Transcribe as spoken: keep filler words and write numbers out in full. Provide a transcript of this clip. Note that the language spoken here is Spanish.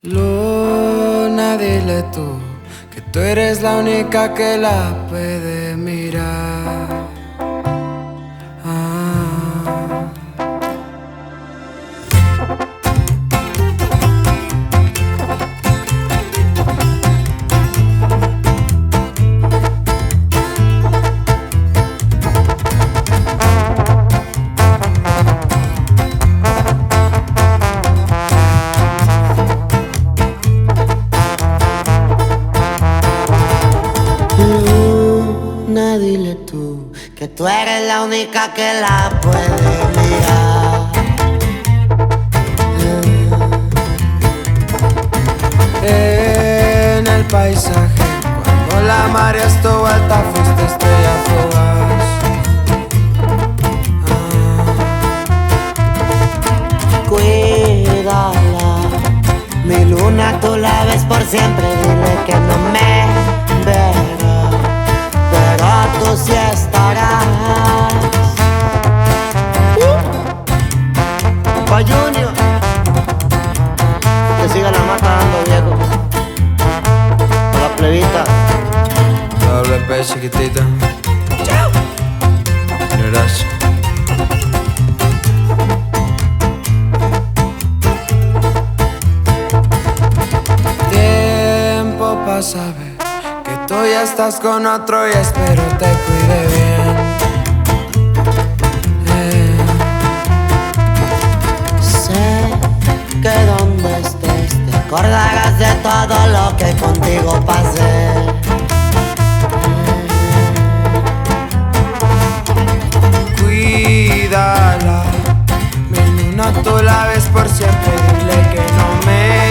Luna, dile tú que tú eres la única que la puede mirar. Ah. Luna, dile tú que tú eres la única que la puede mirar. En el paisaje, cuando la marea estuvo alta, fuiste estrella fugaz. Ah. Cuídala, mi luna, tú la ves por siempre. Dile que no me verá, pero tú sí estarás. uh. Pa' Junior, que siga la mata dando, viejo. Pa' la plebita. Doble P, chiquitita. Chao. Gracias. Tiempo pasa, ve que tú ya estás con otro y espero te cuide bien. Eh. Sé que donde estés te acordarás de todo lo que contigo pasé. Cuídala, mi luna, tú la ves por siempre. Dile que no me